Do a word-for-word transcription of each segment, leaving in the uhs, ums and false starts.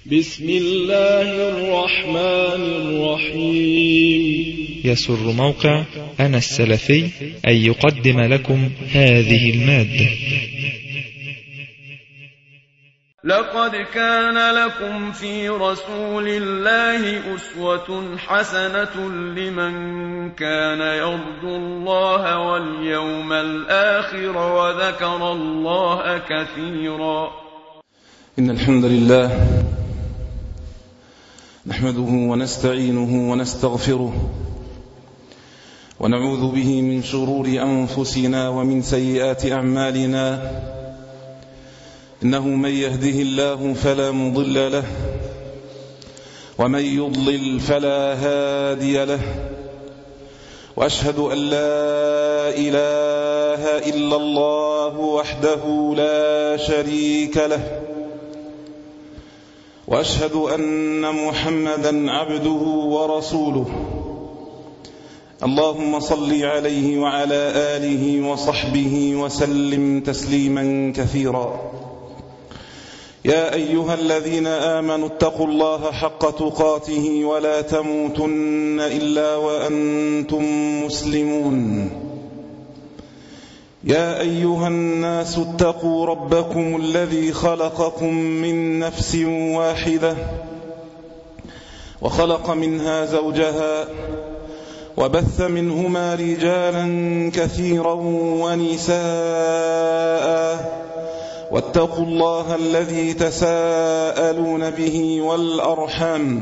بسم الله الرحمن الرحيم. يسر موقع أنا السلفي أن يقدم لكم هذه المادة. لقد كان لكم في رسول الله أسوة حسنة لمن كان يرجو الله واليوم الآخر وذكر الله كثيرا. إن الحمد لله نحمده ونستعينه ونستغفره ونعوذ به من شرور أنفسنا ومن سيئات أعمالنا. إنه من يهده الله فلا مضل له ومن يضلل فلا هادي له، وأشهد أن لا إله إلا الله وحده لا شريك له، وأشهد أن محمدا عبده ورسوله. اللهم صل عليه وعلى آله وصحبه وسلم تسليما كثيرا. يا أيها الذين آمنوا اتقوا الله حق تقاته ولا تموتن إلا وأنتم مسلمون. يا أيها الناس اتقوا ربكم الذي خلقكم من نفس واحدة وخلق منها زوجها وبث منهما رجالا كثيرا ونساء، واتقوا الله الذي تساءلون به والأرحام،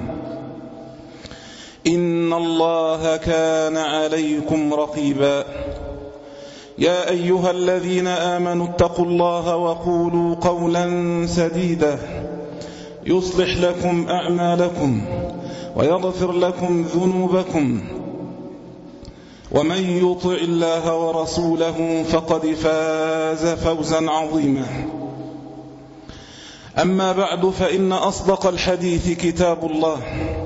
إن الله كان عليكم رقيبا. يا أيها الذين آمنوا اتقوا الله وقولوا قولا سديدا يصلح لكم أعمالكم ويغفر لكم ذنوبكم، ومن يطع الله ورسوله فقد فاز فوزا عظيما. أما بعد، فإن أصدق الحديث كتاب الله،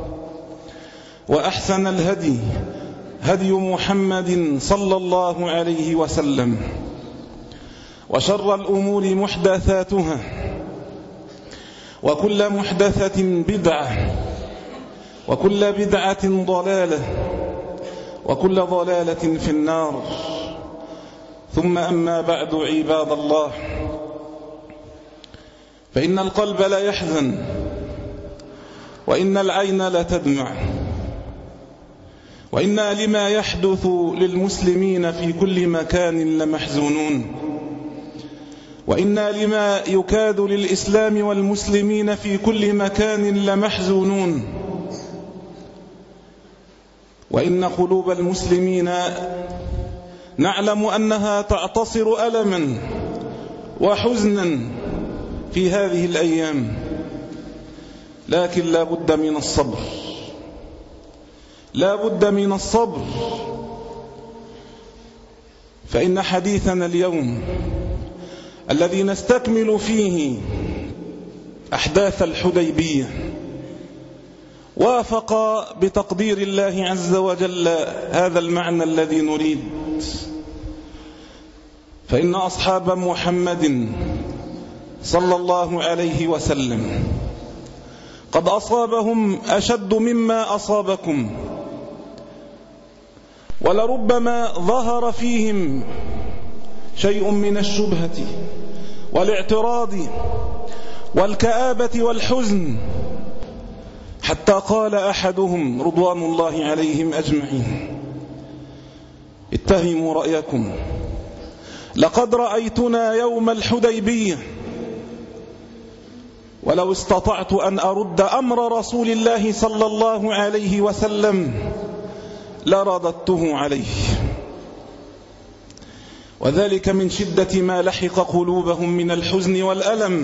وأحسن الهدي هدي محمد صلى الله عليه وسلم، وشر الأمور محدثاتها، وكل محدثة بدعة، وكل بدعة ضلالة، وكل ضلالة في النار. ثم أما بعد، عباد الله، فإن القلب لا يحزن وإن العين لا تدمع، وإنا لما يحدث للمسلمين في كل مكان لمحزونون، وإنا لما يكاد للإسلام والمسلمين في كل مكان لمحزونون، وإن قلوب المسلمين نعلم أنها تعتصر ألما وحزنا في هذه الأيام، لكن لا بد من الصبر، لا بد من الصبر. فإن حديثنا اليوم الذي نستكمل فيه أحداث الحديبية وافق بتقدير الله عز وجل هذا المعنى الذي نريد. فإن أصحاب محمد صلى الله عليه وسلم قد أصابهم أشد مما أصابكم، ولربما ظهر فيهم شيء من الشبهة والاعتراض والكآبة والحزن، حتى قال أحدهم رضوان الله عليهم أجمعين: اتهموا رأيكم، لقد رأيتنا يوم الحديبية، ولو استطعت أن أرد أمر رسول الله صلى الله عليه وسلم لرددته عليه. وذلك من شدة ما لحق قلوبهم من الحزن والألم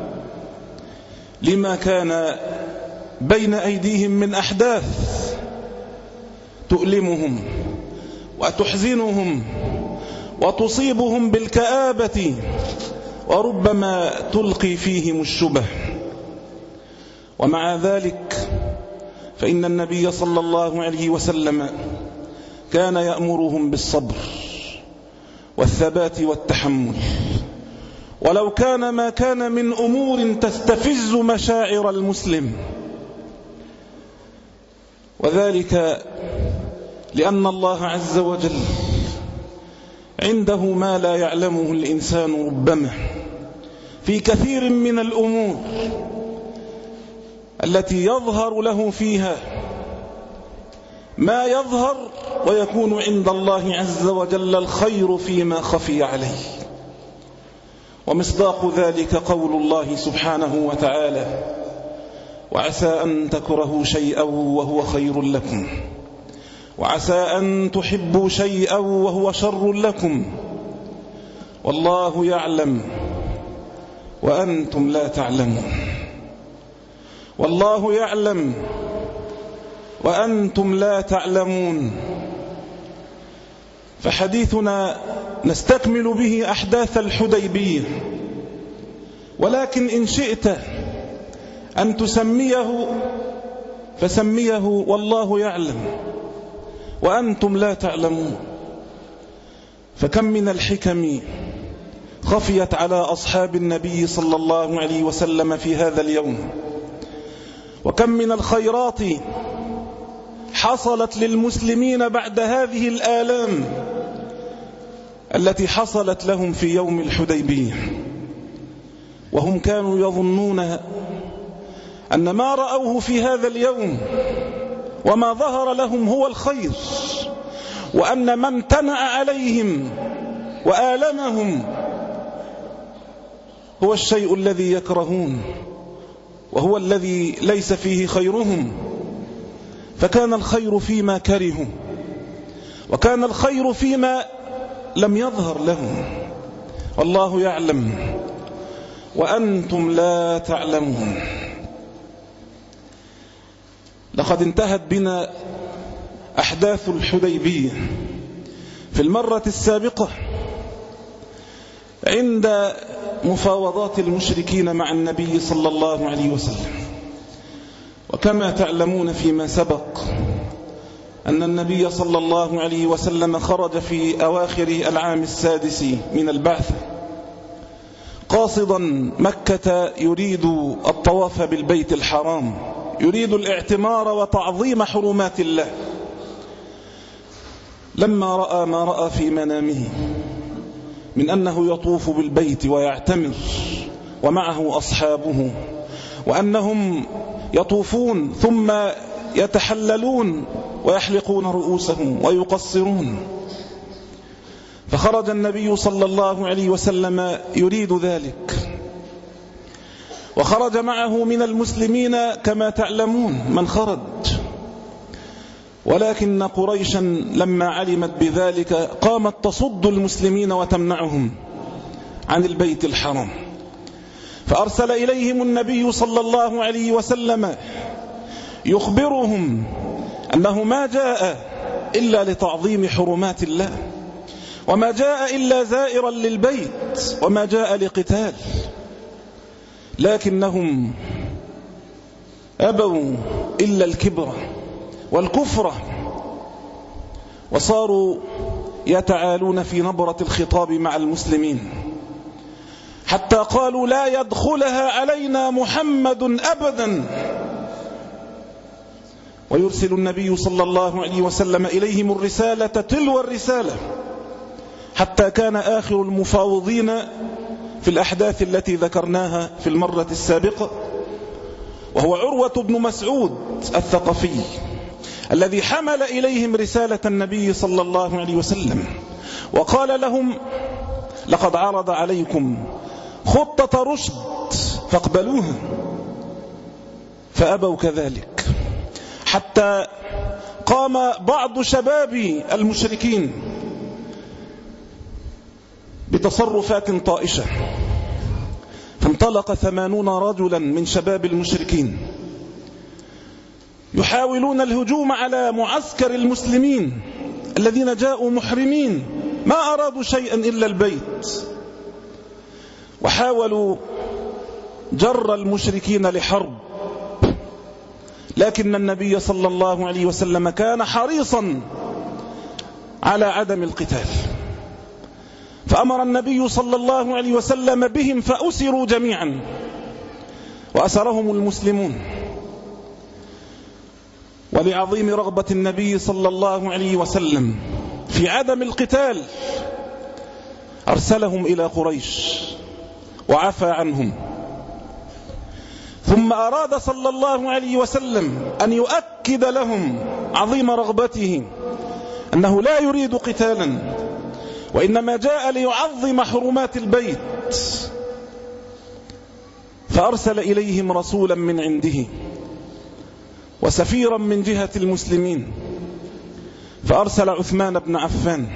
لما كان بين أيديهم من أحداث تؤلمهم وتحزنهم وتصيبهم بالكآبة، وربما تلقي فيهم الشبه. ومع ذلك فإن النبي صلى الله عليه وسلم كان يأمرهم بالصبر والثبات والتحمل، ولو كان ما كان من أمور تستفز مشاعر المسلم، وذلك لأن الله عز وجل عنده ما لا يعلمه الإنسان ربما في كثير من الأمور التي يظهر له فيها ما يظهر، ويكون عند الله عز وجل الخير فيما خفي عليه. ومصداق ذلك قول الله سبحانه وتعالى: وعسى أن تكرهوا شيئا وهو خير لكم، وعسى أن تحبوا شيئا وهو شر لكم، والله يعلم وأنتم لا تعلمون. والله يعلم وأنتم لا تعلمون. فحديثنا نستكمل به أحداث الحديبية، ولكن إن شئت أن تسميه فسميه والله يعلم وأنتم لا تعلمون. فكم من الحكم خفيت على أصحاب النبي صلى الله عليه وسلم في هذا اليوم، وكم من الخيرات حصلت للمسلمين بعد هذه الآلام التي حصلت لهم في يوم الحديبية. وهم كانوا يظنون أن ما رأوه في هذا اليوم وما ظهر لهم هو الخير، وأن ما امتنع عليهم وآلمهم هو الشيء الذي يكرهون، وهو الذي ليس فيه خيرهم. فكان الخير فيما كرهوا، وكان الخير فيما لم يظهر لهم. والله يعلم وأنتم لا تعلمون. لقد انتهت بنا أحداث الحديبية في المرة السابقة عند مفاوضات المشركين مع النبي صلى الله عليه وسلم. وكما تعلمون فيما سبق أن النبي صلى الله عليه وسلم خرج في أواخر العام السادس من البعثة قاصدا مكة، يريد الطواف بالبيت الحرام، يريد الاعتمار وتعظيم حرمات الله. لما رأى ما رأى في منامه من أنه يطوف بالبيت ويعتمر ومعه أصحابه، وأنهم يطوفون ثم يتحللون ويحلقون رؤوسهم ويقصرون، فخرج النبي صلى الله عليه وسلم يريد ذلك. وخرج معه من المسلمين كما تعلمون من خرج، ولكن قريشا لما علمت بذلك قامت تصد المسلمين وتمنعهم عن البيت الحرام. فأرسل إليهم النبي صلى الله عليه وسلم يخبرهم أنه ما جاء إلا لتعظيم حرمات الله، وما جاء إلا زائرا للبيت، وما جاء لقتال. لكنهم أبوا إلا الكبر والكفر، وصاروا يتعالون في نبرة الخطاب مع المسلمين، حتى قالوا لا يدخلها علينا محمد أبدا. ويرسل النبي صلى الله عليه وسلم إليهم الرسالة تلو الرسالة، حتى كان آخر المفاوضين في الأحداث التي ذكرناها في المرة السابقة وهو عروة بن مسعود الثقفي، الذي حمل إليهم رسالة النبي صلى الله عليه وسلم وقال لهم لقد عرض عليكم خطة رشد فاقبلوها، فأبوا كذلك، حتى قام بعض شباب المشركين بتصرفات طائشة، فانطلق ثمانون رجلا من شباب المشركين يحاولون الهجوم على معسكر المسلمين الذين جاءوا محرمين، ما أرادوا شيئا إلا البيت، وحاولوا جر المشركين لحرب. لكن النبي صلى الله عليه وسلم كان حريصا على عدم القتال، فأمر النبي صلى الله عليه وسلم بهم فأسروا جميعا، وأسرهم المسلمون. ولعظيم رغبة النبي صلى الله عليه وسلم في عدم القتال أرسلهم إلى قريش وعفى عنهم. ثم أراد صلى الله عليه وسلم أن يؤكد لهم عظيم رغبته أنه لا يريد قتالا، وإنما جاء ليعظم حرمات البيت، فأرسل إليهم رسولا من عنده وسفيرا من جهة المسلمين، فأرسل عثمان بن عفان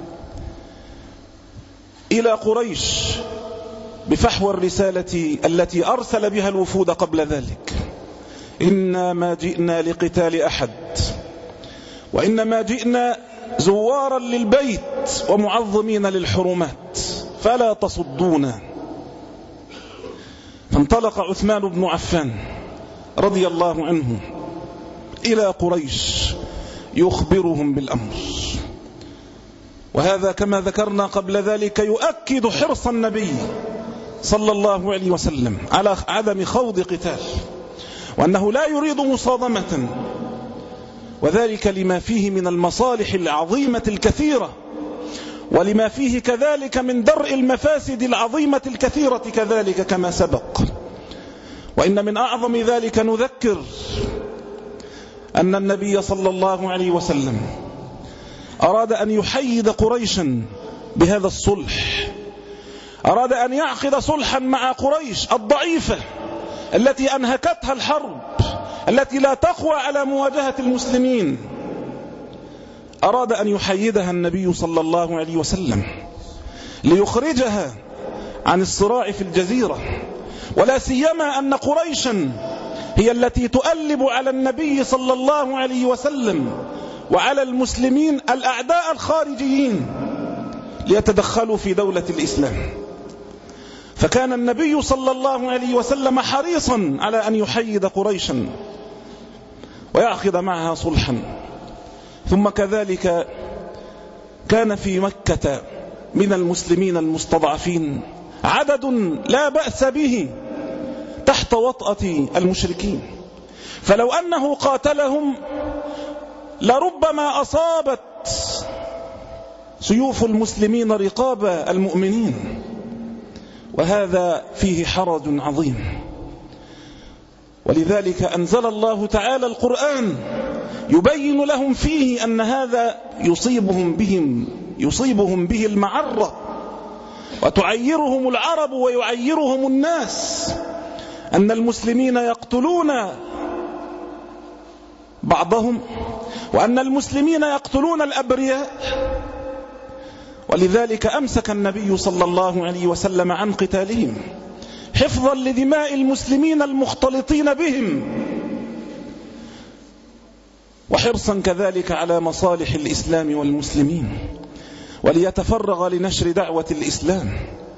إلى قريش بفحوى الرسالة التي أرسل بها الوفود قبل ذلك: إنا ما جئنا لقتال أحد، وإنما جئنا زوارا للبيت ومعظمين للحرمات، فلا تصدونا. فانطلق عثمان بن عفان رضي الله عنه إلى قريش يخبرهم بالأمر. وهذا كما ذكرنا قبل ذلك يؤكد حرص النبي صلى الله عليه وسلم على عدم خوض قتال، وأنه لا يريد مصادمة، وذلك لما فيه من المصالح العظيمة الكثيرة، ولما فيه كذلك من درء المفاسد العظيمة الكثيرة كذلك كما سبق. وإن من أعظم ذلك نذكر أن النبي صلى الله عليه وسلم أراد أن يحيد قريشا بهذا الصلح، أراد أن يعقد صلحا مع قريش الضعيفة التي أنهكتها الحرب، التي لا تقوى على مواجهة المسلمين. أراد أن يحيدها النبي صلى الله عليه وسلم ليخرجها عن الصراع في الجزيرة، ولا سيما أن قريشا هي التي تؤلب على النبي صلى الله عليه وسلم وعلى المسلمين الأعداء الخارجيين ليتدخلوا في دولة الإسلام. فكان النبي صلى الله عليه وسلم حريصا على أن يحيد قريشا ويعقد معها صلحا. ثم كذلك كان في مكة من المسلمين المستضعفين عدد لا بأس به تحت وطأة المشركين، فلو أنه قاتلهم لربما أصابت سيوف المسلمين رقاب المؤمنين، وهذا فيه حرج عظيم. ولذلك أنزل الله تعالى القرآن يبين لهم فيه أن هذا يصيبهم بهم يصيبهم به المعرة، وتعيرهم العرب ويعيرهم الناس، أن المسلمين يقتلون بعضهم، وأن المسلمين يقتلون الأبرياء. ولذلك أمسك النبي صلى الله عليه وسلم عن قتالهم حفظا لدماء المسلمين المختلطين بهم، وحرصا كذلك على مصالح الإسلام والمسلمين، وليتفرغ لنشر دعوة الإسلام.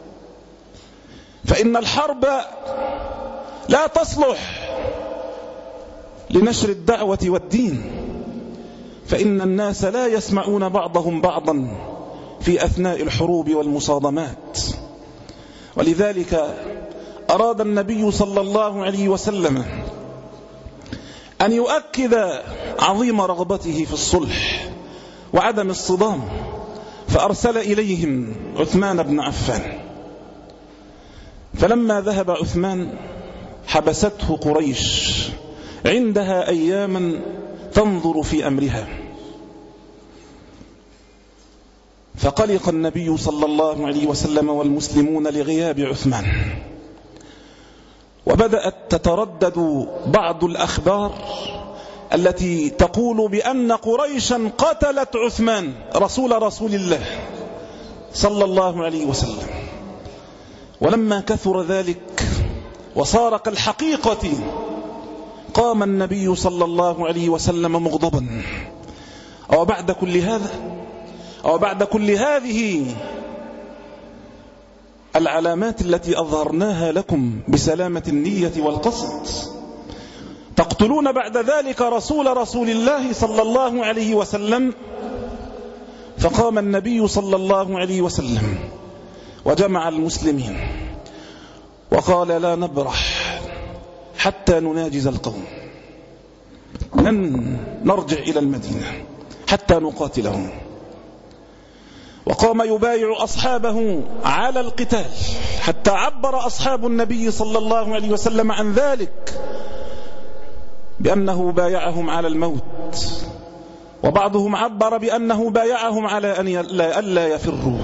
فإن الحرب لا تصلح لنشر الدعوة والدين، فإن الناس لا يسمعون بعضهم بعضا في أثناء الحروب والمصادمات. ولذلك أراد النبي صلى الله عليه وسلم أن يؤكد عظيم رغبته في الصلح وعدم الصدام، فأرسل إليهم عثمان بن عفان. فلما ذهب عثمان حبسته قريش عندها أياما تنظر في أمرها، فقلق النبي صلى الله عليه وسلم والمسلمون لغياب عثمان، وبدأت تتردد بعض الأخبار التي تقول بأن قريشا قتلت عثمان رسول رسول الله صلى الله عليه وسلم. ولما كثر ذلك وصار كالحقيقة قام النبي صلى الله عليه وسلم مغضبا: أو بعد كل هذا أو بعد كل هذه العلامات التي أظهرناها لكم بسلامة النية والقصد تقتلون بعد ذلك رسول رسول الله صلى الله عليه وسلم؟ فقام النبي صلى الله عليه وسلم وجمع المسلمين وقال لا نبرح حتى نناجز القوم، لن نرجع إلى المدينة حتى نقاتلهم. وقام يبايع أصحابه على القتال حتى عبر أصحاب النبي صلى الله عليه وسلم عن ذلك بأنه بايعهم على الموت، وبعضهم عبر بأنه بايعهم على أن لا يفروا.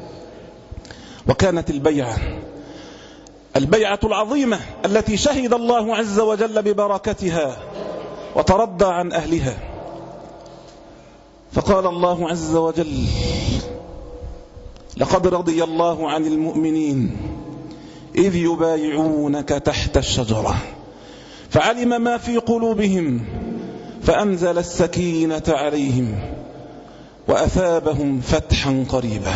وكانت البيعة البيعة العظيمة التي شهد الله عز وجل ببركتها وترضى عن أهلها. فقال الله عز وجل لقد رضي الله عن المؤمنين إذ يبايعونك تحت الشجرة فعلم ما في قلوبهم فأنزل السكينة عليهم وأثابهم فتحا قريبا.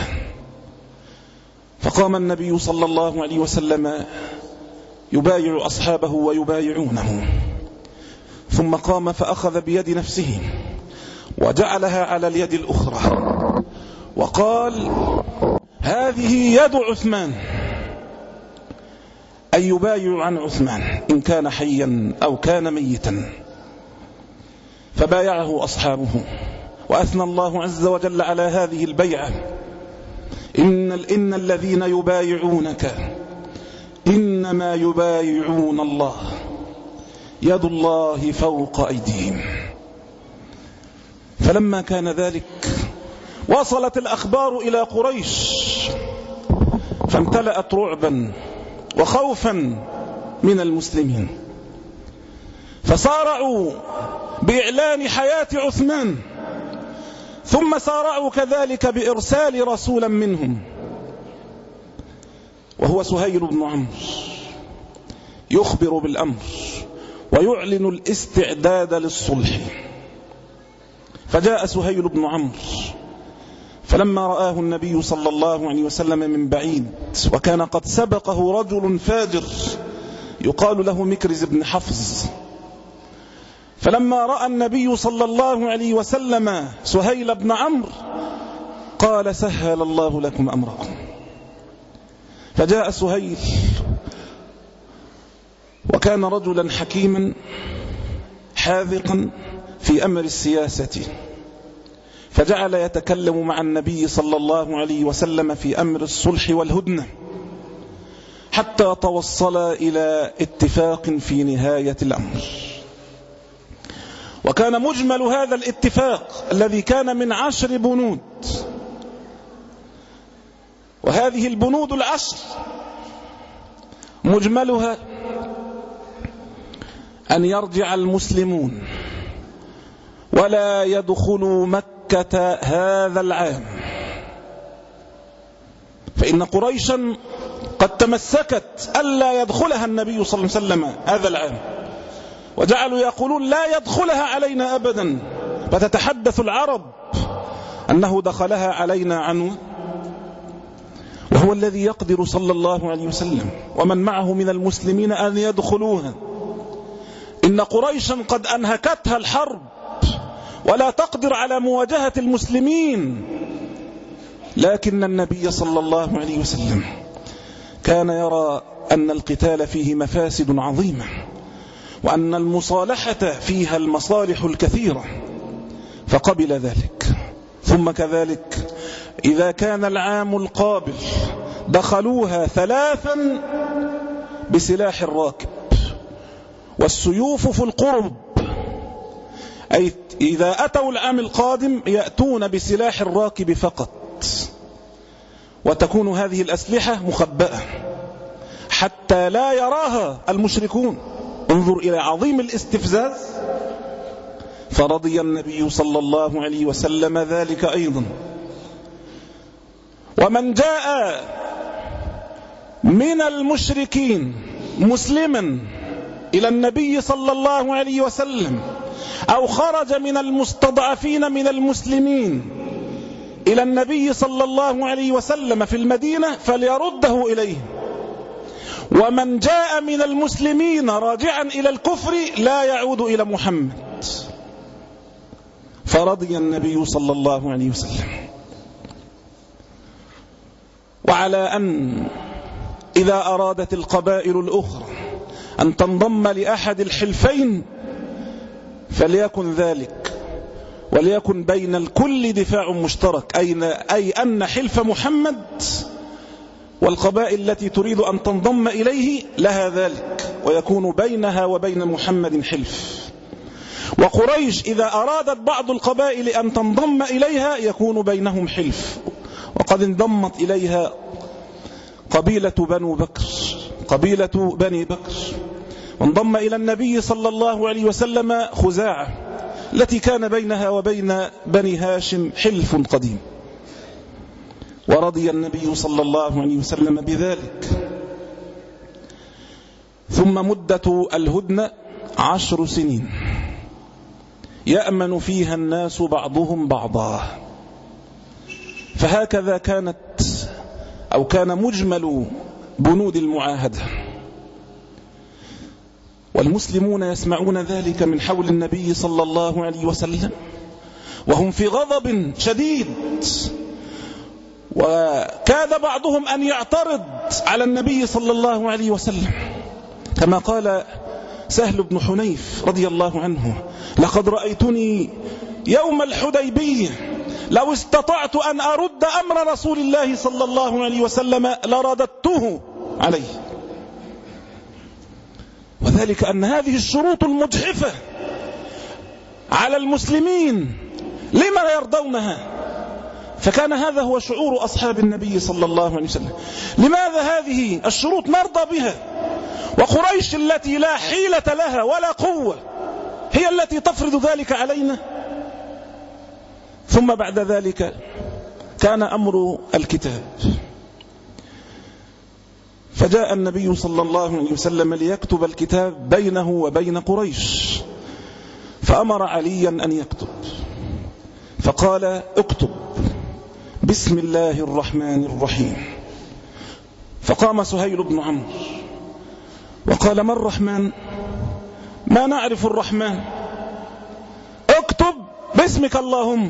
فقام النبي صلى الله عليه وسلم يبايع أصحابه ويبايعونه، ثم قام فأخذ بيد نفسه وجعلها على اليد الأخرى وقال هذه يد عثمان، أي يبايع عن عثمان إن كان حيا أو كان ميتا. فبايعه أصحابه، وأثنى الله عز وجل على هذه البيعة إن, إن الذين يبايعونك إنما يبايعون الله يد الله فوق أيديهم. فلما كان ذلك وصلت الأخبار إلى قريش فامتلأت رعبا وخوفا من المسلمين، فصارعوا بإعلان حياة عثمان، ثم صارعوا كذلك بإرسال رسولا منهم وهو سهيل بن عمرو يخبر بالأمر ويعلن الاستعداد للصلح. فجاء سهيل بن عمرو فلما رآه النبي صلى الله عليه وسلم من بعيد، وكان قد سبقه رجل فاجر يقال له مكرز بن حفظ، فلما رأى النبي صلى الله عليه وسلم سهيل بن عمرو قال سهل الله لكم أمركم. فجاء سهيل وكان رجلا حكيما حاذقا في أمر السياسة، فجعل يتكلم مع النبي صلى الله عليه وسلم في أمر الصلح والهدنة حتى توصل إلى اتفاق في نهاية الأمر. وكان مجمل هذا الاتفاق الذي كان من عشر بنود، وهذه البنود العشر مجملها أن يرجع المسلمون ولا يدخلوا مكة هذا العام، فإن قريشا قد تمسكت ألا يدخلها النبي صلى الله عليه وسلم هذا العام، وجعلوا يقولون لا يدخلها علينا أبدا، فتتحدث العرب أنه دخلها علينا عنه، وهو الذي يقدر صلى الله عليه وسلم ومن معه من المسلمين أن يدخلوها. إن قريشا قد أنهكتها الحرب ولا تقدر على مواجهة المسلمين، لكن النبي صلى الله عليه وسلم كان يرى أن القتال فيه مفاسد عظيمة، وأن المصالحة فيها المصالح الكثيرة، فقبل ذلك. ثم كذلك إذا كان العام القابل دخلوها ثلاثا بسلاح الراكب، والسيوف في القرب، أي إذا أتوا العام القادم يأتون بسلاح الراكب فقط، وتكون هذه الأسلحة مخبأة حتى لا يراها المشركون. انظر إلى عظيم الاستفزاز. فرضي النبي صلى الله عليه وسلم ذلك أيضا. ومن جاء من المشركين مسلما إلى النبي صلى الله عليه وسلم، أو خرج من المستضعفين من المسلمين إلى النبي صلى الله عليه وسلم في المدينة فليرده إليه، ومن جاء من المسلمين راجعا إلى الكفر لا يعود إلى محمد. فرضي النبي صلى الله عليه وسلم. وعلى أن إذا أرادت القبائل الأخرى أن تنضم لأحد الحلفين فليكن ذلك، وليكن بين الكل دفاع مشترك، أي أن حلف محمد والقبائل التي تريد أن تنضم إليه لها ذلك، ويكون بينها وبين محمد حلف. وقريش إذا أرادت بعض القبائل أن تنضم إليها يكون بينهم حلف، وقد انضمت إليها قبيلة بنو بكر، قبيلة بني بكر، وانضم إلى النبي صلى الله عليه وسلم خزاعة التي كان بينها وبين بني هاشم حلف قديم، ورضي النبي صلى الله عليه وسلم بذلك. ثم مدة الهدنة عشر سنين يأمن فيها الناس بعضهم بعضا، فهكذا كانت أو كان مجمل بنود المعاهدة، والمسلمون يسمعون ذلك من حول النبي صلى الله عليه وسلم وهم في غضب شديد، وكاد بعضهم أن يعترض على النبي صلى الله عليه وسلم، كما قال سهل بن حنيف رضي الله عنه: لقد رأيتني يوم الحديبية لو استطعت أن أرد أمر رسول الله صلى الله عليه وسلم لرددته عليه. وذلك أن هذه الشروط المجحفة على المسلمين لما لا يرضونها؟ فكان هذا هو شعور أصحاب النبي صلى الله عليه وسلم: لماذا هذه الشروط نرضى بها، وقريش التي لا حيلة لها ولا قوة هي التي تفرض ذلك علينا؟ ثم بعد ذلك كان أمر الكتاب، فجاء النبي صلى الله عليه وسلم ليكتب الكتاب بينه وبين قريش، فأمر عليا أن يكتب، فقال: اكتب بسم الله الرحمن الرحيم. فقام سهيل بن عمرو وقال: ما الرحمن؟ ما نعرف الرحمن، اكتب باسمك اللهم.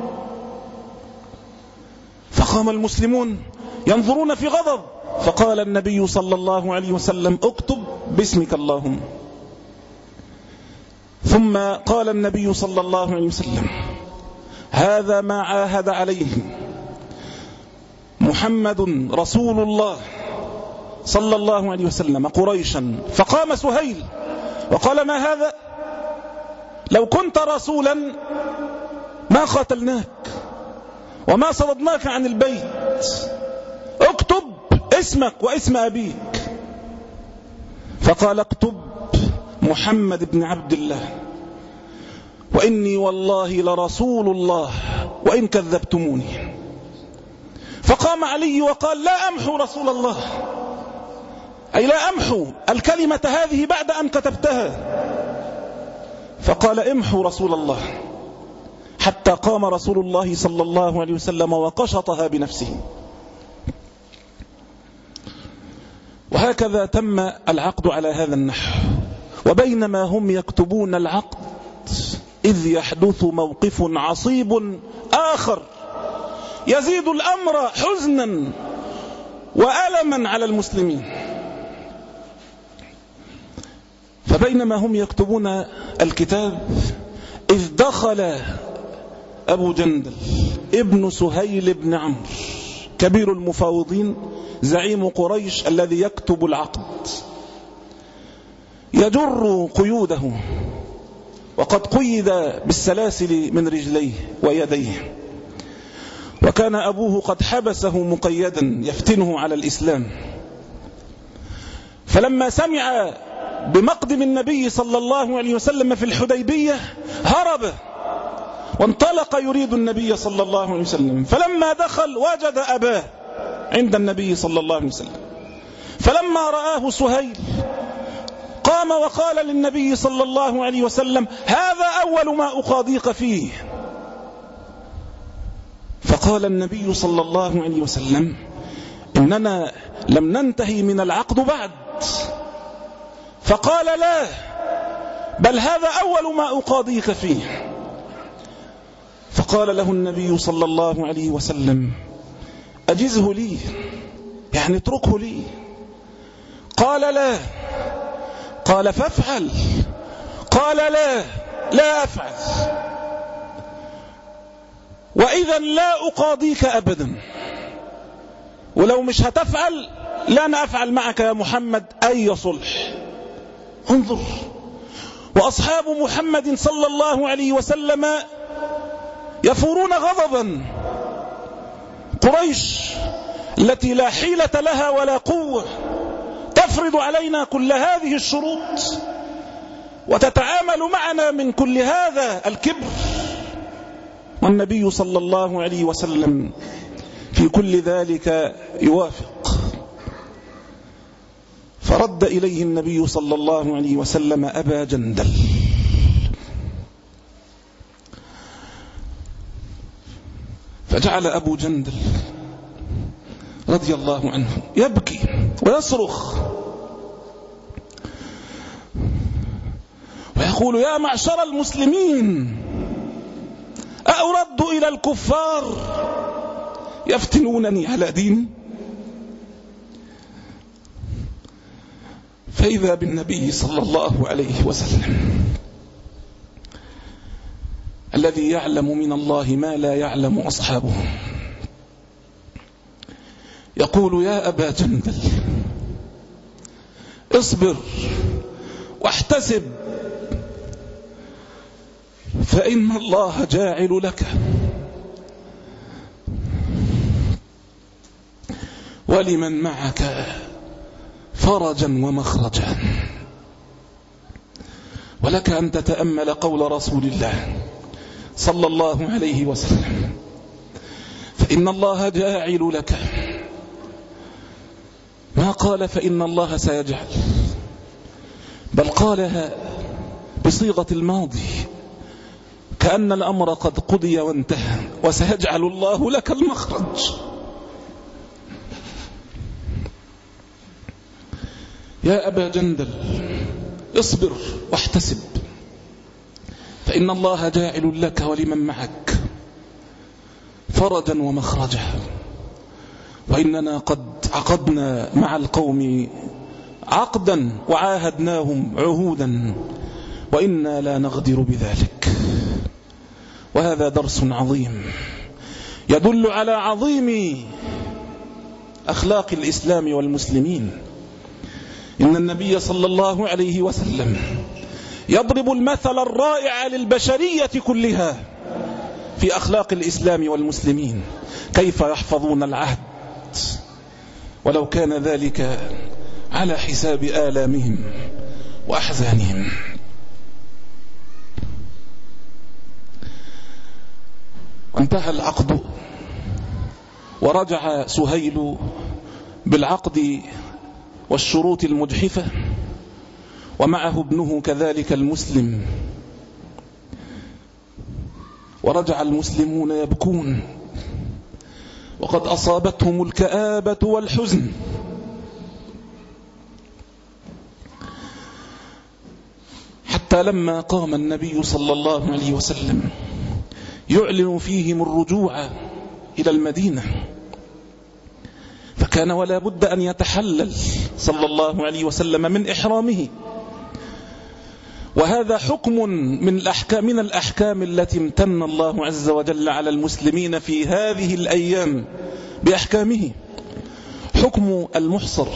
فقام المسلمون ينظرون في غضب، فقال النبي صلى الله عليه وسلم: اكتب باسمك اللهم. ثم قال النبي صلى الله عليه وسلم: هذا ما عاهد عليه محمد رسول الله صلى الله عليه وسلم قريشا. فقام سهيل وقال: ما هذا؟ لو كنت رسولا ما قاتلناك وما صددناك عن البيت، اكتب اسمك واسم أبيك. فقال: اكتب محمد بن عبد الله، وإني والله لرسول الله وإن كذبتموني. فقام علي وقال: لا أمحو رسول الله، أي لا أمحو الكلمة هذه بعد أن كتبتها. فقال: امحو رسول الله، حتى قام رسول الله صلى الله عليه وسلم وقشطها بنفسه. وهكذا تم العقد على هذا النحو. وبينما هم يكتبون العقد إذ يحدث موقف عصيب آخر يزيد الأمر حزنا وألما على المسلمين. فبينما هم يكتبون الكتاب إذ دخل أبو جندل ابن سهيل بن عمرو كبير المفاوضين زعيم قريش الذي يكتب العقد، يجر قيوده، وقد قيد بالسلاسل من رجليه ويديه، وكان أبوه قد حبسه مقيدا يفتنه على الإسلام. فلما سمع بمقدم النبي صلى الله عليه وسلم في الحديبية هرب وانطلق يريد النبي صلى الله عليه وسلم، فلما دخل وجد أباه عند النبي صلى الله عليه وسلم، فلما رآه سهيل قام وقال للنبي صلى الله عليه وسلم: هذا أول ما أقاضيك فيه. فقال النبي صلى الله عليه وسلم: إننا لم ننتهي من العقد بعد. فقال: لا، بل هذا أول ما أقاضيك فيه. فقال له النبي صلى الله عليه وسلم: أجزه لي، يعني اتركه لي. قال لا. قال فافعل. قال لا لا أفعل، وإذا لا أقاضيك أبدا، ولو مش هتفعل لن أفعل معك يا محمد أي صلح. انظر، وأصحاب محمد صلى الله عليه وسلم يفورون غضبا. قريش التي لا حيلة لها ولا قوة تفرض علينا كل هذه الشروط وتتعامل معنا من كل هذا الكبر، والنبي صلى الله عليه وسلم في كل ذلك يوافق. فرد إليه النبي صلى الله عليه وسلم أبا جندل، فجعل أبو جندل رضي الله عنه يبكي ويصرخ ويقول: يا معشر المسلمين، أأرد إلى الكفار يفتنونني على ديني؟ فإذا بالنبي صلى الله عليه وسلم الذي يعلم من الله ما لا يعلم أصحابه يقول: يا أبا جندل، اصبر واحتسب، فإن الله جاعل لك ولمن معك فرجا ومخرجا. ولك أن تتأمل قول رسول الله صلى الله عليه وسلم: فإن الله جاعل لك، ما قال فإن الله سيجعل، بل قالها بصيغة الماضي كأن الأمر قد قضي وانتهى، وسيجعل الله لك المخرج. يا أبا جندل، اصبر واحتسب، فإن الله جاعل لك ولمن معك فرجا ومخرجا، وإننا قد عقدنا مع القوم عقدا وعاهدناهم عهودا، وإنا لا نغدر بذلك. وهذا درس عظيم يدل على عظيم أخلاق الإسلام والمسلمين. إن النبي صلى الله عليه وسلم يضرب المثل الرائع للبشرية كلها في أخلاق الإسلام والمسلمين، كيف يحفظون العهد ولو كان ذلك على حساب آلامهم وأحزانهم. وانتهى العقد، ورجع سهيل بالعقد والشروط المجحفة، ومعه ابنه كذلك المسلم، ورجع المسلمون يبكون وقد أصابتهم الكآبة والحزن. حتى لما قام النبي صلى الله عليه وسلم يعلن فيهم الرجوع إلى المدينة، فكان ولا بد أن يتحلل صلى الله عليه وسلم من إحرامه. وهذا حكم من الأحكام, من الأحكام التي امتن الله عز وجل على المسلمين في هذه الأيام بأحكامه. حكم المحصر،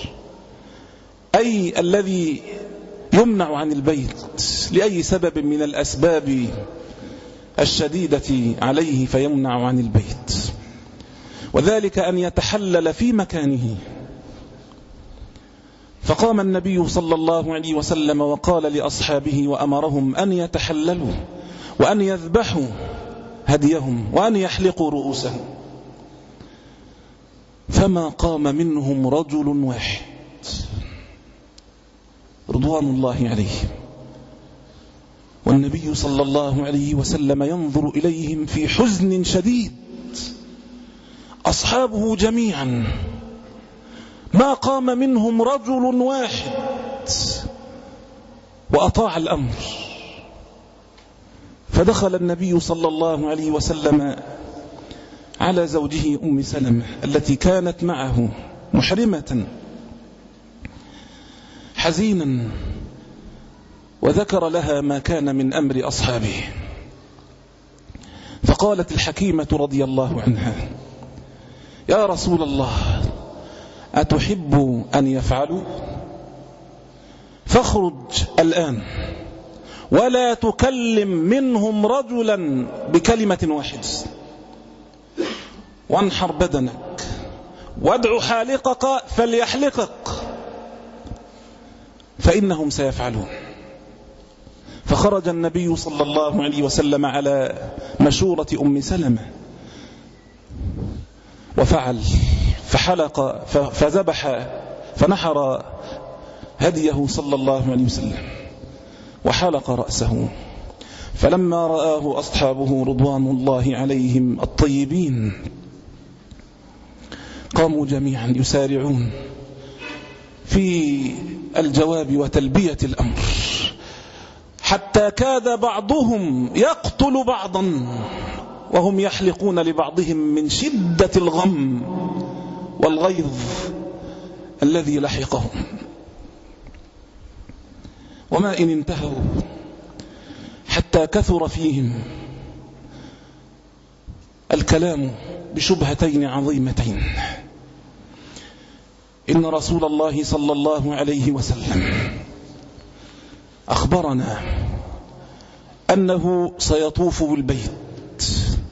أي الذي يمنع عن البيت لأي سبب من الأسباب الشديدة عليه فيمنع عن البيت، وذلك أن يتحلل في مكانه. فقام النبي صلى الله عليه وسلم وقال لأصحابه وأمرهم أن يتحللوا وأن يذبحوا هديهم وأن يحلقوا رؤوسهم، فما قام منهم رجل واحد رضوان الله عليه. والنبي صلى الله عليه وسلم ينظر إليهم في حزن شديد، أصحابه جميعا ما قام منهم رجل واحد وأطاع الأمر. فدخل النبي صلى الله عليه وسلم على زوجه أم سلمة التي كانت معه محرمة حزينا، وذكر لها ما كان من أمر أصحابه. فقالت الحكيمة رضي الله عنها: يا رسول الله، أتحب أن يفعلوا؟ فاخرج الآن ولا تكلم منهم رجلا بكلمة واحدة، وانحر بدنك وادع حالقك فليحلقك، فإنهم سيفعلون. فخرج النبي صلى الله عليه وسلم على مشورة أم سلمة وفعل، فحلق فذبح فنحر هديه صلى الله عليه وسلم وحلق رأسه. فلما رآه أصحابه رضوان الله عليهم الطيبين قاموا جميعا يسارعون في الجواب وتلبية الأمر، حتى كاد بعضهم يقتل بعضا وهم يحلقون لبعضهم من شدة الغم والغيظ الذي لحقهم. وما إن انتهوا حتى كثر فيهم الكلام بشبهتين عظيمتين. إن رسول الله صلى الله عليه وسلم أخبرنا أنه سيطوف بالبيت،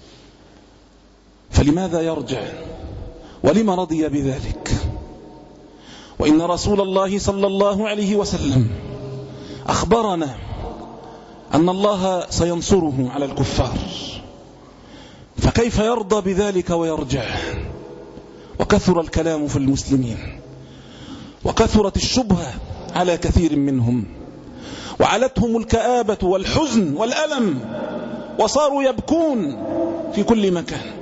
فلماذا يرجع ولما رضي بذلك؟ وإن رسول الله صلى الله عليه وسلم أخبرنا أن الله سينصره على الكفار، فكيف يرضى بذلك ويرجع؟ وكثر الكلام في المسلمين، وكثرت الشبهة على كثير منهم، وعلتهم الكآبة والحزن والألم، وصاروا يبكون في كل مكان.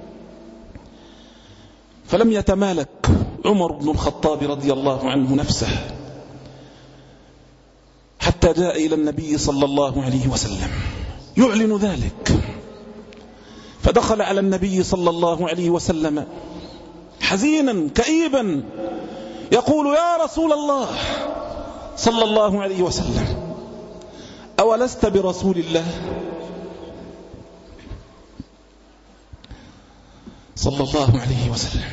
فلم يتمالك عمر بن الخطاب رضي الله عنه نفسه حتى جاء إلى النبي صلى الله عليه وسلم يعلن ذلك، فدخل على النبي صلى الله عليه وسلم حزينا كئيبا يقول: يا رسول الله صلى الله عليه وسلم، أولست برسول الله صلى الله عليه وسلم؟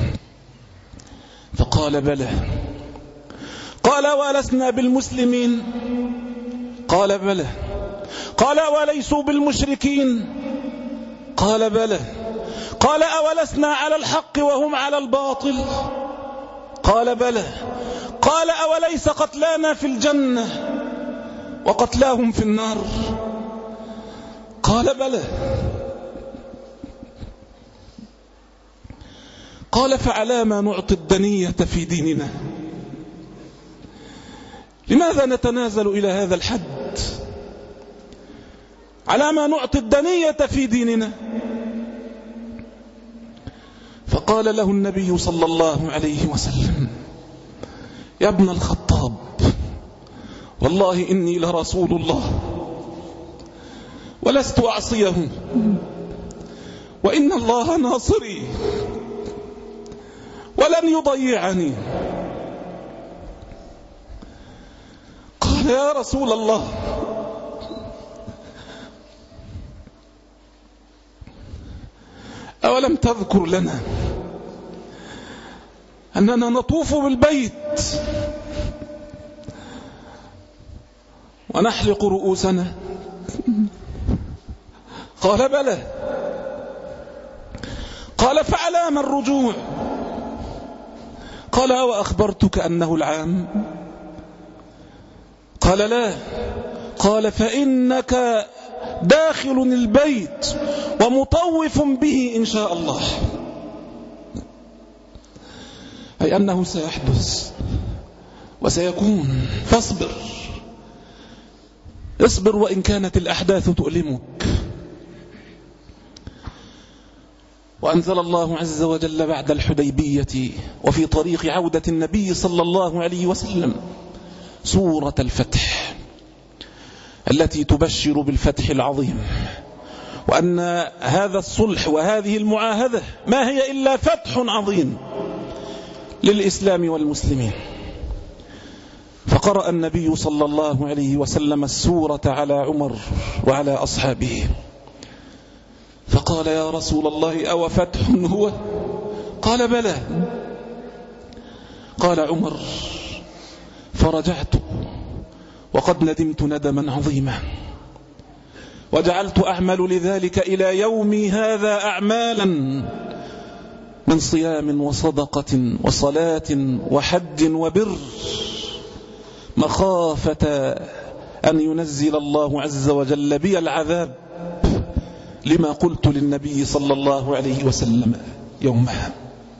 فقال: بلى. قال: ولسنا بالمسلمين؟ قال: بلى. قال: وليسوا بالمشركين؟ قال: بلى. قال: أولسنا على الحق وهم على الباطل؟ قال: بلى. قال: أوليس قتلانا في الجنة وقتلاهم في النار؟ قال: بلى. قال: فعلى ما نعطي الدنية في ديننا؟ لماذا نتنازل إلى هذا الحد؟ على ما نعطي الدنية في ديننا؟ فقال له النبي صلى الله عليه وسلم: يا ابن الخطاب، والله إني لرسول الله ولست أعصيه، وإن الله ناصري ولن يضيعني. قال: يا رسول الله، أولم تذكر لنا أننا نطوف بالبيت ونحلق رؤوسنا؟ قال: بلى. قال: فعلى ما الرجوع؟ قال: وأخبرتك أنه العام؟ قال: لا. قال: فإنك داخل البيت ومطوف به إن شاء الله، أي أنه سيحدث وسيكون، فاصبر اصبر وإن كانت الأحداث تؤلمك. وأنزل الله عز وجل بعد الحديبية وفي طريق عودة النبي صلى الله عليه وسلم سورة الفتح التي تبشر بالفتح العظيم، وأن هذا الصلح وهذه المعاهدة ما هي إلا فتح عظيم للإسلام والمسلمين. فقرأ النبي صلى الله عليه وسلم السورة على عمر وعلى أصحابه، فقال: يا رسول الله أو فتح هو؟ قال: بلى. قال عمر: فرجعت وقد ندمت ندما عظيما، وجعلت أعمل لذلك إلى يومي هذا أعمالا من صيام وصدقة وصلاة وحج وبر، مخافة أن ينزل الله عز وجل بي العذاب لما قلت للنبي صلى الله عليه وسلم يومها.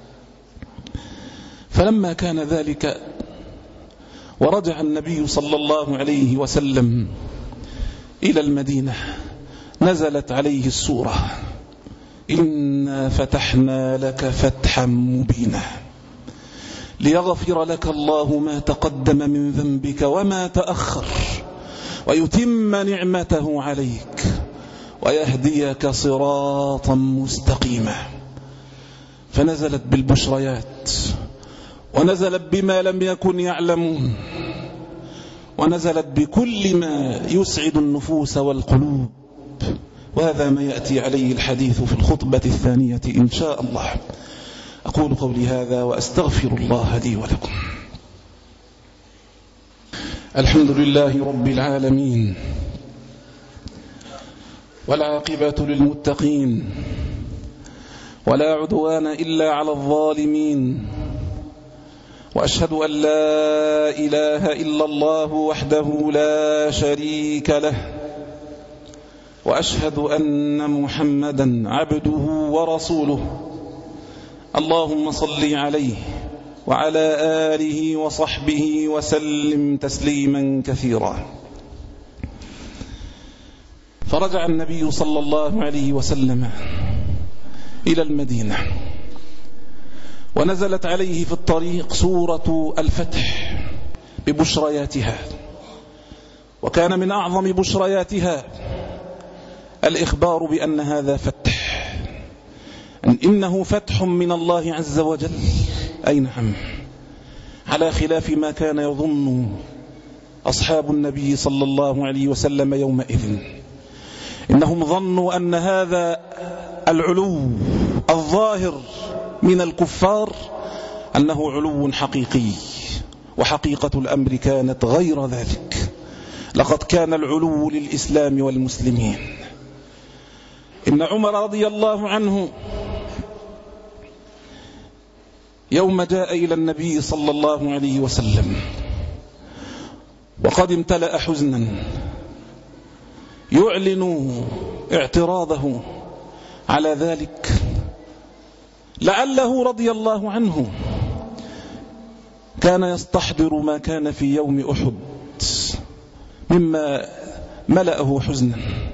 فلما كان ذلك ورجع النبي صلى الله عليه وسلم إلى المدينة، نزلت عليه السورة: إنا فتحنا لك فتحا مبينا ليغفر لك الله ما تقدم من ذنبك وما تأخر ويتم نعمته عليك ويهديك صراطا مستقيما. فنزلت بالبشريات، ونزلت بما لم يكن يعلمون، ونزلت بكل ما يسعد النفوس والقلوب. وهذا ما يأتي عليه الحديث في الخطبة الثانية إن شاء الله. أقول قولي هذا وأستغفر الله لي ولكم. الحمد لله رب العالمين، والعاقبة للمتقين، ولا عدوان إلا على الظالمين، وأشهد أن لا إله إلا الله وحده لا شريك له، وأشهد أن محمدا عبده ورسوله. اللهم صل عليه وعلى آله وصحبه وسلم تسليما كثيرا. فرجع النبي صلى الله عليه وسلم إلى المدينة، ونزلت عليه في الطريق سورة الفتح ببشرياتها، وكان من أعظم بشرياتها الإخبار بأن هذا فتح، أن إنه فتح من الله عز وجل. أي نعم، على خلاف ما كان يظن أصحاب النبي صلى الله عليه وسلم يومئذ. إنهم ظنوا أن هذا العلو الظاهر من الكفار أنه علو حقيقي، وحقيقة الأمر كانت غير ذلك. لقد كان العلو للإسلام والمسلمين. إن عمر رضي الله عنه يوم جاء إلى النبي صلى الله عليه وسلم وقد امتلأ حزنا، يعلن اعتراضه على ذلك، لعله رضي الله عنه كان يستحضر ما كان في يوم أحد مما ملأه حزنا،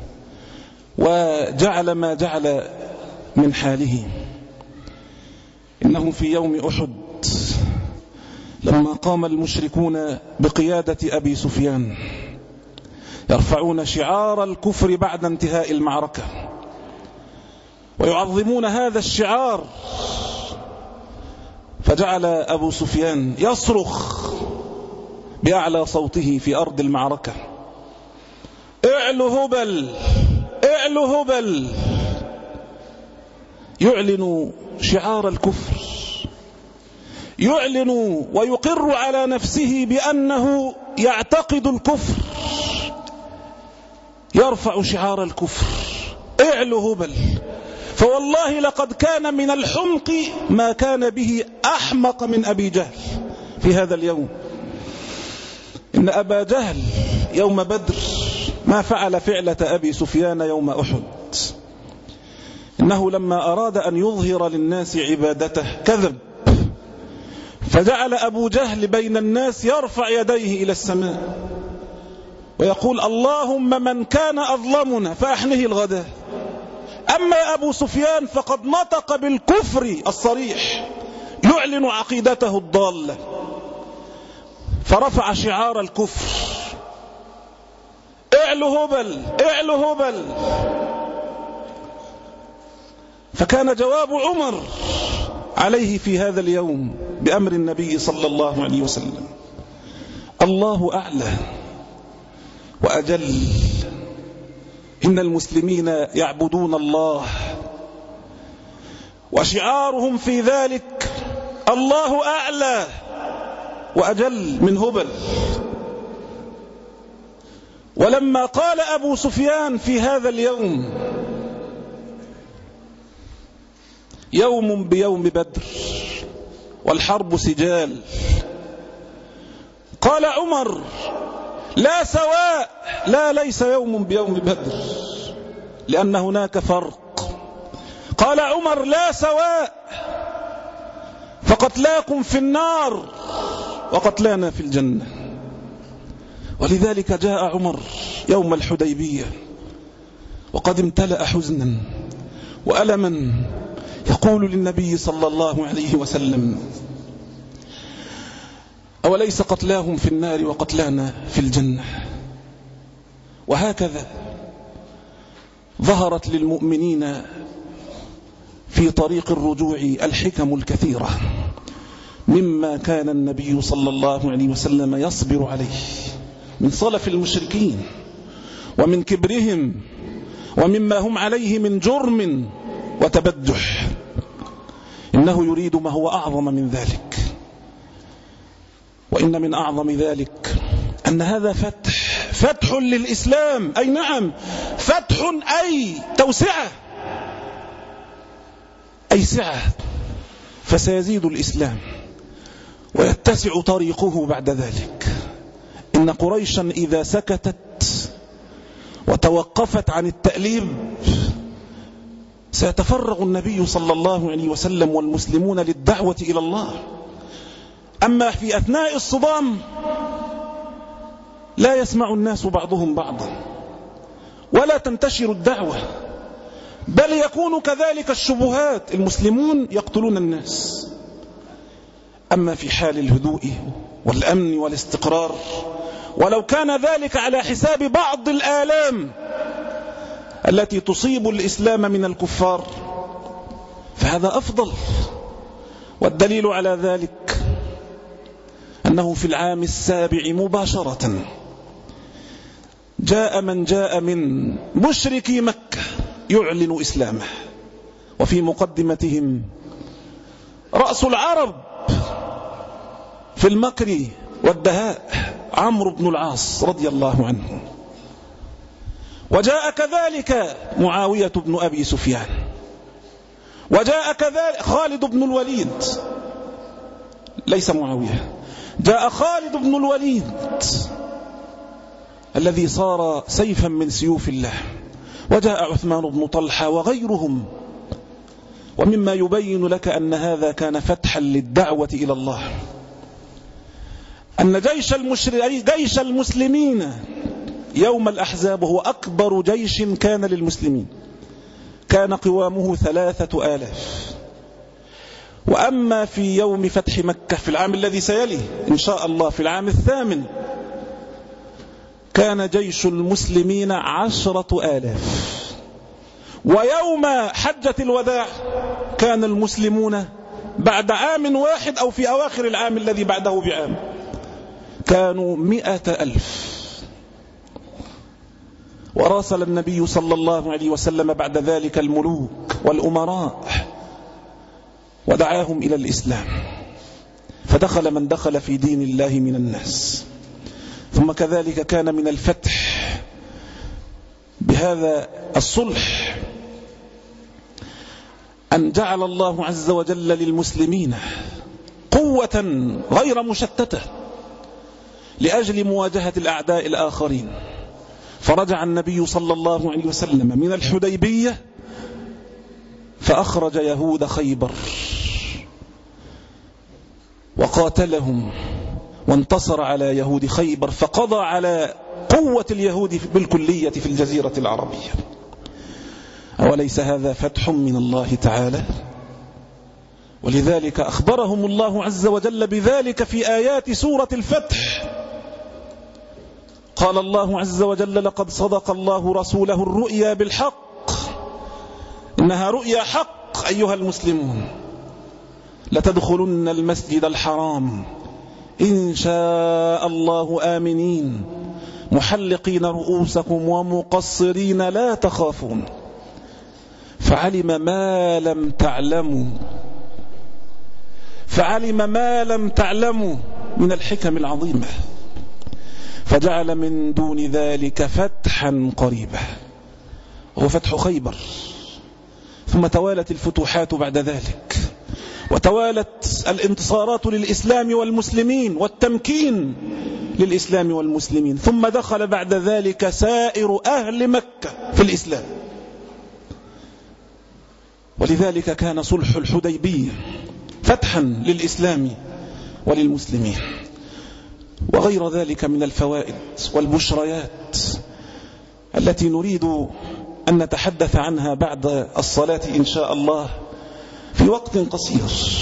وجعل ما جعل من حاله. إنه في يوم أحد لما قام المشركون بقيادة أبي سفيان يرفعون شعار الكفر بعد انتهاء المعركة، ويعظمون هذا الشعار، فجعل أبو سفيان يصرخ بأعلى صوته في أرض المعركة: اعلو هبل، اعلو هبل، يعلن شعار الكفر، يعلن ويقر على نفسه بأنه يعتقد الكفر، يرفع شعار الكفر: اعلو هبل. فوالله لقد كان من الحمق ما كان به أحمق من أبي جهل في هذا اليوم. إن أبا جهل يوم بدر ما فعل فعلة أبي سفيان يوم أحد. إنه لما أراد أن يظهر للناس عبادته كذب، فجعل أبو جهل بين الناس يرفع يديه إلى السماء ويقول: اللهم من كان أظلمنا فأحنه الغداء. أما أبو سفيان فقد نطق بالكفر الصريح، يعلن عقيدته الضالة، فرفع شعار الكفر: اعلو هبل، اعلو هبل. فكان جواب عمر عليه في هذا اليوم بأمر النبي صلى الله عليه وسلم. الله أعلى وأجل. إن المسلمين يعبدون الله وشعارهم في ذلك الله أعلى وأجل من هبل. ولما قال أبو سفيان في هذا اليوم يوم بيوم بدر والحرب سجال، قال عمر لا سواء، لا ليس يوم بيوم بدر لأن هناك فرق. قال عمر لا سواء، فقتلاكم في النار وقتلانا في الجنة. ولذلك جاء عمر يوم الحديبية وقد امتلأ حزنا وألما يقول للنبي صلى الله عليه وسلم أوليس قتلاهم في النار وقتلانا في الجنة. وهكذا ظهرت للمؤمنين في طريق الرجوع الحكم الكثيرة مما كان النبي صلى الله عليه وسلم يصبر عليه من صلف المشركين ومن كبرهم ومما هم عليه من جرم وتبجح. إنه يريد ما هو أعظم من ذلك، وإن من أعظم ذلك أن هذا فتح فتح للإسلام. أي نعم، فتح أي توسعة، أي سعة، فسيزيد الإسلام ويتسع طريقه بعد ذلك. إن قريشا إذا سكتت وتوقفت عن التأليب سيتفرغ النبي صلى الله عليه وسلم والمسلمون للدعوة إلى الله. أما في أثناء الصدام لا يسمع الناس بعضهم بعضا ولا تنتشر الدعوة، بل يكون كذلك الشبهات، المسلمون يقتلون الناس. أما في حال الهدوء والأمن والاستقرار، ولو كان ذلك على حساب بعض الآلام التي تصيب الإسلام من الكفار، فهذا أفضل. والدليل على ذلك أنه في العام السابع مباشرة جاء من جاء من مشركي مكة يعلن إسلامه، وفي مقدمتهم رأس العرب في المكر والدهاء عمرو بن العاص رضي الله عنه. وجاء كذلك معاوية بن أبي سفيان، وجاء كذلك خالد بن الوليد، ليس معاوية، جاء خالد بن الوليد الذي صار سيفا من سيوف الله، وجاء عثمان بن طلحة وغيرهم. ومما يبين لك أن هذا كان فتحا للدعوة إلى الله أن جيش, جيش المسلمين يوم الأحزاب هو أكبر جيش كان للمسلمين، كان قوامه ثلاثة آلاف. وأما في يوم فتح مكة في العام الذي سيليه إن شاء الله في العام الثامن كان جيش المسلمين عشرة آلاف. ويوم حجة الوداع كان المسلمون بعد عام واحد أو في أواخر العام الذي بعده بعام كانوا مئة ألف. وراسل النبي صلى الله عليه وسلم بعد ذلك الملوك والأمراء ودعاهم إلى الإسلام، فدخل من دخل في دين الله من الناس. ثم كذلك كان من الفتح بهذا الصلح أن جعل الله عز وجل للمسلمين قوة غير مشتتة لأجل مواجهة الأعداء الآخرين. فرجع النبي صلى الله عليه وسلم من الحديبية فأخرج يهود خيبر وقاتلهم وانتصر على يهود خيبر، فقضى على قوة اليهود بالكلية في الجزيرة العربية. أوليس هذا فتح من الله تعالى؟ ولذلك أخبرهم الله عز وجل بذلك في آيات سورة الفتح. قال الله عز وجل لقد صدق الله رسوله الرؤيا بالحق، إنها رؤيا حق أيها المسلمون. لتدخلن المسجد الحرام إن شاء الله آمنين محلقين رؤوسكم ومقصرين لا تخافون فعلم ما لم تعلموا فعلم ما لم تعلموا من الحكم العظيمة فجعل من دون ذلك فتحا قريبا هو فتح خيبر. ثم توالت الفتوحات بعد ذلك وتوالت الانتصارات للإسلام والمسلمين والتمكين للإسلام والمسلمين. ثم دخل بعد ذلك سائر أهل مكة في الإسلام. ولذلك كان صلح الحديبية فتحا للإسلام وللمسلمين. وغير ذلك من الفوائد والبشريات التي نريد أن نتحدث عنها بعد الصلاة إن شاء الله في وقت قصير.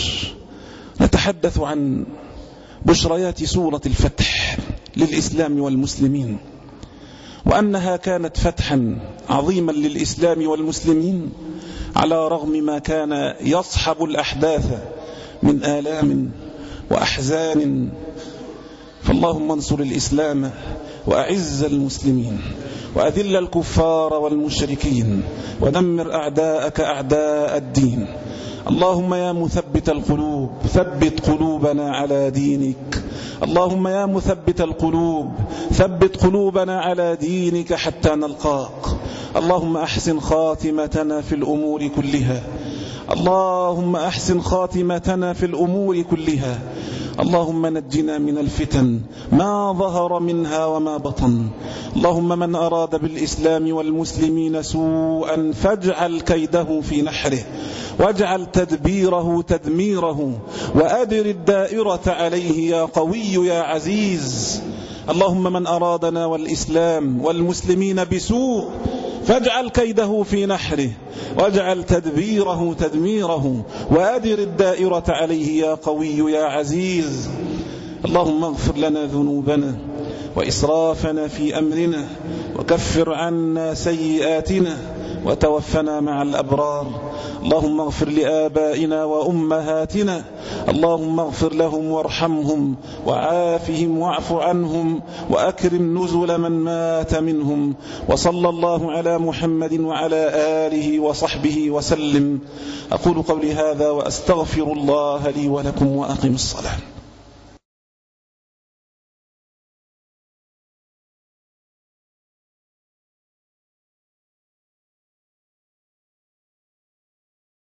نتحدث عن بشريات سورة الفتح للإسلام والمسلمين، وأنها كانت فتحا عظيما للإسلام والمسلمين على رغم ما كان يصحب الأحداث من آلام وأحزان. فاللهم انصر الإسلام وأعز المسلمين وأذل الكفار والمشركين ودمر أعداءك أعداء الدين. اللهم يا مثبت القلوب ثبت قلوبنا على دينك. اللهم يا مثبت القلوب ثبت قلوبنا على دينك حتى نلقاك. اللهم أحسن خاتمتنا في الأمور كلها. اللهم أحسن خاتمتنا في الأمور كلها. اللهم نجنا من الفتن ما ظهر منها وما بطن. اللهم من أراد بالإسلام والمسلمين سوءا فاجعل كيده في نحره واجعل تدبيره تدميره وأدر الدائرة عليه يا قوي يا عزيز. اللهم من أرادنا والإسلام والمسلمين بسوء فاجعل كيده في نحره واجعل تدبيره تدميره وأدر الدائرة عليه يا قوي يا عزيز. اللهم اغفر لنا ذنوبنا وإسرافنا في أمرنا وكفر عنا سيئاتنا وتوفنا مع الأبرار. اللهم اغفر لآبائنا وأمهاتنا. اللهم اغفر لهم وارحمهم وعافهم واعف عنهم وأكرم نزل من مات منهم. وصلى الله على محمد وعلى آله وصحبه وسلم. أقول قولي هذا وأستغفر الله لي ولكم وأقم الصلاة.